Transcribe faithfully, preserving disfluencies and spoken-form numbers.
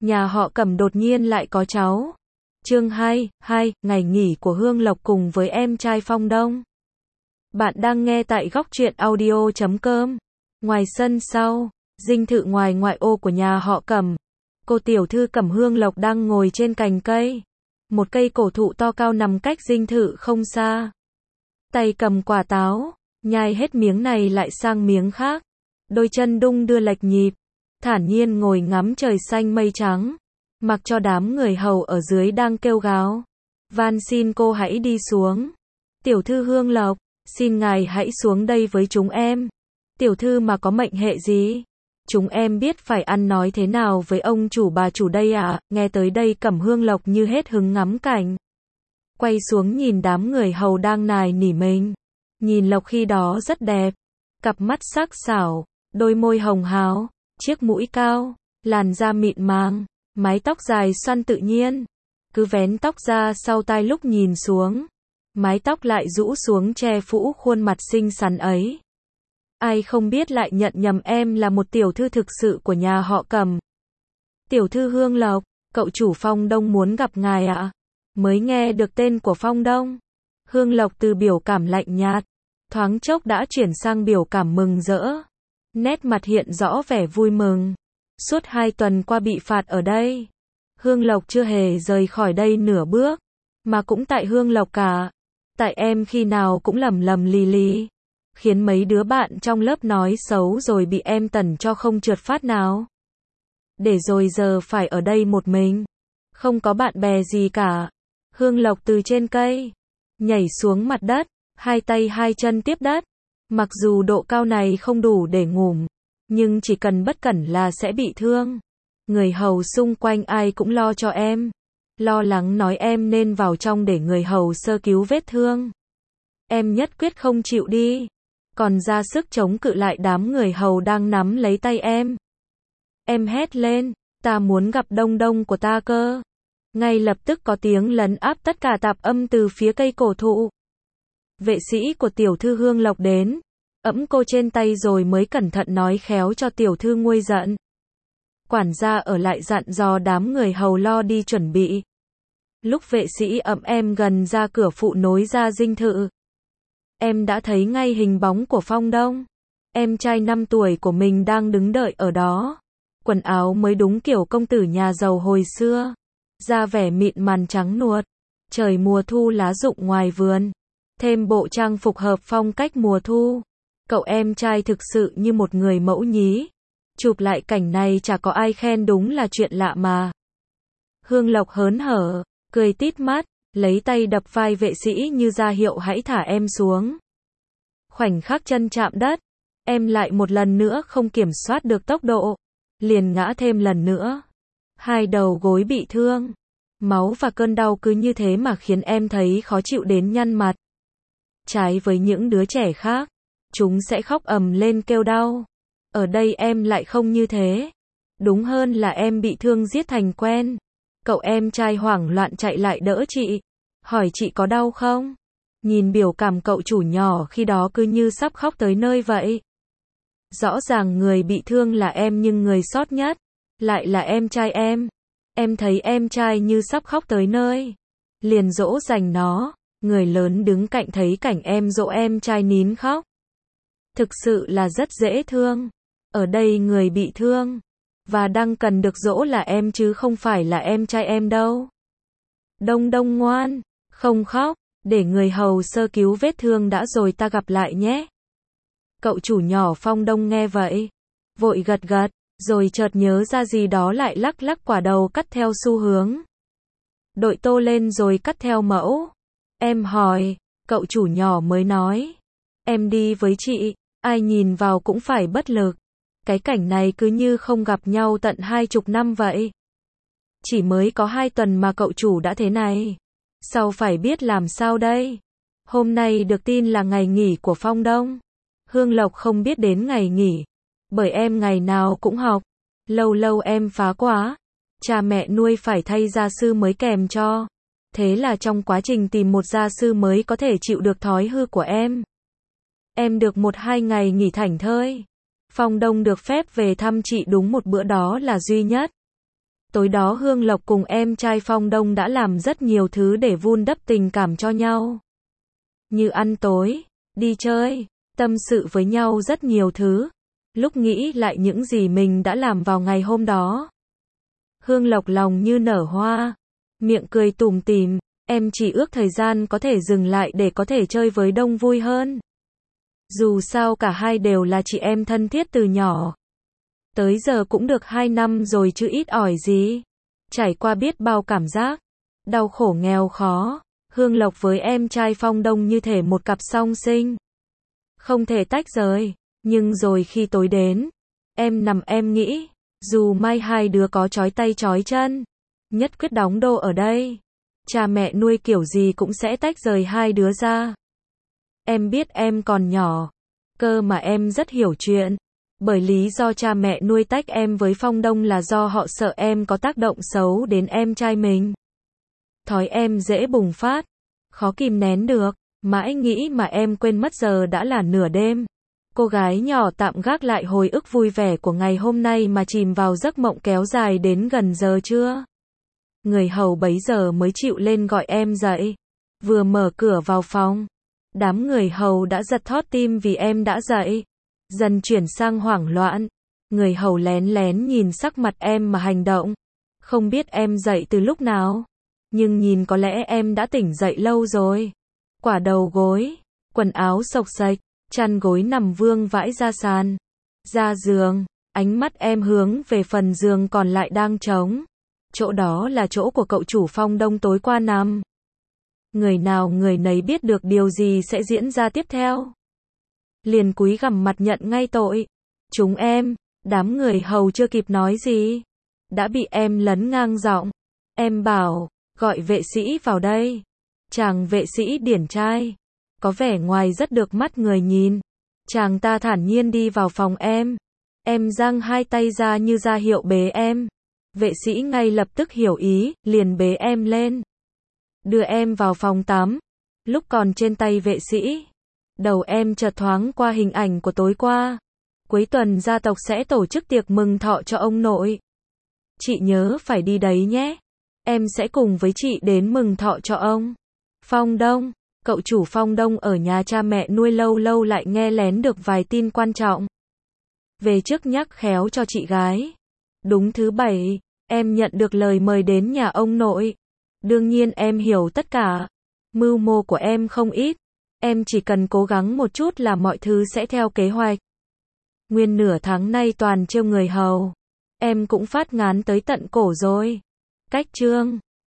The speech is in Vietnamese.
nhà họ Cẩm đột nhiên lại có cháu. Chương hai, hai, ngày nghỉ của Hương Lộc cùng với em trai Phong Đông. Bạn đang nghe tại góc truyện audio chấm com. Ngoài sân sau, dinh thự ngoài ngoại ô của nhà họ Cẩm, cô tiểu thư Cẩm Hương Lộc đang ngồi trên cành cây. Một cây cổ thụ to cao nằm cách dinh thự không xa. Tay cầm quả táo, nhai hết miếng này lại sang miếng khác. Đôi chân đung đưa lệch nhịp, thản nhiên ngồi ngắm trời xanh mây trắng, mặc cho đám người hầu ở dưới đang kêu gào. Van xin cô hãy đi xuống. Tiểu thư Hương Lộc, xin ngài hãy xuống đây với chúng em. Tiểu thư mà có mệnh hệ gì? Chúng em biết phải ăn nói thế nào với ông chủ bà chủ đây ạ. À? Nghe tới đây Cẩm Hương Lộc như hết hứng ngắm cảnh. Quay xuống nhìn đám người hầu đang nài nỉ mình. Nhìn Lộc khi đó rất đẹp. Cặp mắt sắc sảo, đôi môi hồng hào, chiếc mũi cao, làn da mịn màng, mái tóc dài xoăn tự nhiên. Cứ vén tóc ra sau tai lúc nhìn xuống, mái tóc lại rũ xuống che phủ khuôn mặt xinh xắn ấy. Ai không biết lại nhận nhầm em là một tiểu thư thực sự của nhà họ Cẩm. Tiểu thư Hương Lộc, cậu chủ Phong Đông muốn gặp ngài ạ. À? Mới nghe được tên của Phong Đông. Hương Lộc từ biểu cảm lạnh nhạt, thoáng chốc đã chuyển sang biểu cảm mừng rỡ. Nét mặt hiện rõ vẻ vui mừng. Suốt hai tuần qua bị phạt ở đây, Hương Lộc chưa hề rời khỏi đây nửa bước. Mà cũng tại Hương Lộc cả. Tại em khi nào cũng lầm lầm lì lì, khiến mấy đứa bạn trong lớp nói xấu rồi bị em tẩn cho không trượt phát nào. Để rồi giờ phải ở đây một mình, không có bạn bè gì cả. Hương Lộc từ trên cây nhảy xuống mặt đất, hai tay hai chân tiếp đất. Mặc dù độ cao này không đủ để ngủm, nhưng chỉ cần bất cẩn là sẽ bị thương. Người hầu xung quanh ai cũng lo cho em, lo lắng nói em nên vào trong để người hầu sơ cứu vết thương. Em nhất quyết không chịu đi, còn ra sức chống cự lại đám người hầu đang nắm lấy tay em. Em hét lên, ta muốn gặp Đông Đông của ta cơ. Ngay lập tức có tiếng lấn áp tất cả tạp âm từ phía cây cổ thụ. Vệ sĩ của tiểu thư Hương Lộc đến, ẫm cô trên tay rồi mới cẩn thận nói khéo cho tiểu thư nguôi giận. Quản gia ở lại dặn dò đám người hầu lo đi chuẩn bị. Lúc vệ sĩ ẵm em gần ra cửa phụ nối ra dinh thự, em đã thấy ngay hình bóng của Phong Đông. Em trai năm tuổi của mình đang đứng đợi ở đó. Quần áo mới đúng kiểu công tử nhà giàu hồi xưa. Da vẻ mịn màn trắng nuột. Trời mùa thu lá rụng ngoài vườn. Thêm bộ trang phục hợp phong cách mùa thu. Cậu em trai thực sự như một người mẫu nhí. Chụp lại cảnh này chả có ai khen đúng là chuyện lạ mà. Hương Lộc hớn hở, cười tít mắt, lấy tay đập vai vệ sĩ như ra hiệu hãy thả em xuống. Khoảnh khắc chân chạm đất, em lại một lần nữa không kiểm soát được tốc độ, liền ngã thêm lần nữa. Hai đầu gối bị thương, máu và cơn đau cứ như thế mà khiến em thấy khó chịu đến nhăn mặt. Trái với những đứa trẻ khác, chúng sẽ khóc ầm lên kêu đau. Ở đây em lại không như thế. Đúng hơn là em bị thương giết thành quen. Cậu em trai hoảng loạn chạy lại đỡ chị, hỏi chị có đau không? Nhìn biểu cảm cậu chủ nhỏ khi đó cứ như sắp khóc tới nơi vậy. Rõ ràng người bị thương là em nhưng người sót nhất lại là em trai em. Em thấy em trai như sắp khóc tới nơi, liền dỗ dành nó. Người lớn đứng cạnh thấy cảnh em dỗ em trai nín khóc, thực sự là rất dễ thương. Ở đây người bị thương và đang cần được dỗ là em chứ không phải là em trai em đâu. Đông Đông ngoan, không khóc, để người hầu sơ cứu vết thương đã rồi ta gặp lại nhé. Cậu chủ nhỏ Phong Đông nghe vậy, vội gật gật, rồi chợt nhớ ra gì đó lại lắc lắc quả đầu cắt theo xu hướng. Đội tô lên rồi cắt theo mẫu. Em hỏi, cậu chủ nhỏ mới nói, em đi với chị, ai nhìn vào cũng phải bất lực. Cái cảnh này cứ như không gặp nhau tận hai chục năm vậy. Chỉ mới có hai tuần mà cậu chủ đã thế này. Sau phải biết làm sao đây? Hôm nay được tin là ngày nghỉ của Phong Đông. Hương Lộc không biết đến ngày nghỉ, bởi em ngày nào cũng học. Lâu lâu em phá quá, cha mẹ nuôi phải thay gia sư mới kèm cho. Thế là trong quá trình tìm một gia sư mới có thể chịu được thói hư của em. Em được một hai ngày nghỉ thảnh thơi. Phong Đông được phép về thăm chị đúng một bữa đó là duy nhất. Tối đó Hương Lộc cùng em trai Phong Đông đã làm rất nhiều thứ để vun đắp tình cảm cho nhau. Như ăn tối, đi chơi, tâm sự với nhau rất nhiều thứ. Lúc nghĩ lại những gì mình đã làm vào ngày hôm đó, Hương Lộc lòng như nở hoa, miệng cười tủm tỉm, em chỉ ước thời gian có thể dừng lại để có thể chơi với Đông vui hơn. Dù sao cả hai đều là chị em thân thiết từ nhỏ. Tới giờ cũng được hai năm rồi chứ ít ỏi gì. Trải qua biết bao cảm giác, đau khổ nghèo khó, Hương Lộc với em trai Phong Đông như thể một cặp song sinh. Không thể tách rời, nhưng rồi khi tối đến, em nằm em nghĩ, dù mai hai đứa có trói tay trói chân, nhất quyết đóng đô ở đây. Cha mẹ nuôi kiểu gì cũng sẽ tách rời hai đứa ra. Em biết em còn nhỏ, cơ mà em rất hiểu chuyện. Bởi lý do cha mẹ nuôi tách em với Phong Đông là do họ sợ em có tác động xấu đến em trai mình. Thói em dễ bùng phát, khó kìm nén được, mãi nghĩ mà em quên mất giờ đã là nửa đêm. Cô gái nhỏ tạm gác lại hồi ức vui vẻ của ngày hôm nay mà chìm vào giấc mộng kéo dài đến gần giờ trưa. Người hầu bấy giờ mới chịu lên gọi em dậy. Vừa mở cửa vào phòng, đám người hầu đã giật thót tim vì em đã dậy. Dần chuyển sang hoảng loạn. Người hầu lén lén nhìn sắc mặt em mà hành động. Không biết em dậy từ lúc nào, nhưng nhìn có lẽ em đã tỉnh dậy lâu rồi. Quả đầu gối, quần áo xộc xệch, chăn gối nằm vương vãi ra sàn. Ra giường, ánh mắt em hướng về phần giường còn lại đang trống. Chỗ đó là chỗ của cậu chủ Phong Đông tối qua nằm. Người nào người nấy biết được điều gì sẽ diễn ra tiếp theo. Liền cúi gằm mặt nhận ngay tội. Chúng em, đám người hầu chưa kịp nói gì, đã bị em lấn ngang giọng. Em bảo, gọi vệ sĩ vào đây. Chàng vệ sĩ điển trai, có vẻ ngoài rất được mắt người nhìn. Chàng ta thản nhiên đi vào phòng em. Em giang hai tay ra như ra hiệu bế em. Vệ sĩ ngay lập tức hiểu ý, liền bế em lên. Đưa em vào phòng tắm. Lúc còn trên tay vệ sĩ, đầu em chợt thoáng qua hình ảnh của tối qua. Cuối tuần gia tộc sẽ tổ chức tiệc mừng thọ cho ông nội. Chị nhớ phải đi đấy nhé. Em sẽ cùng với chị đến mừng thọ cho ông Phong Đông. Cậu chủ Phong Đông ở nhà cha mẹ nuôi lâu lâu lại nghe lén được vài tin quan trọng. Về trước nhắc khéo cho chị gái. Đúng thứ bảy, em nhận được lời mời đến nhà ông nội. Đương nhiên em hiểu tất cả. Mưu mô của em không ít. Em chỉ cần cố gắng một chút là mọi thứ sẽ theo kế hoạch. Nguyên nửa tháng nay toàn trêu người hầu. Em cũng phát ngán tới tận cổ rồi. Cách chương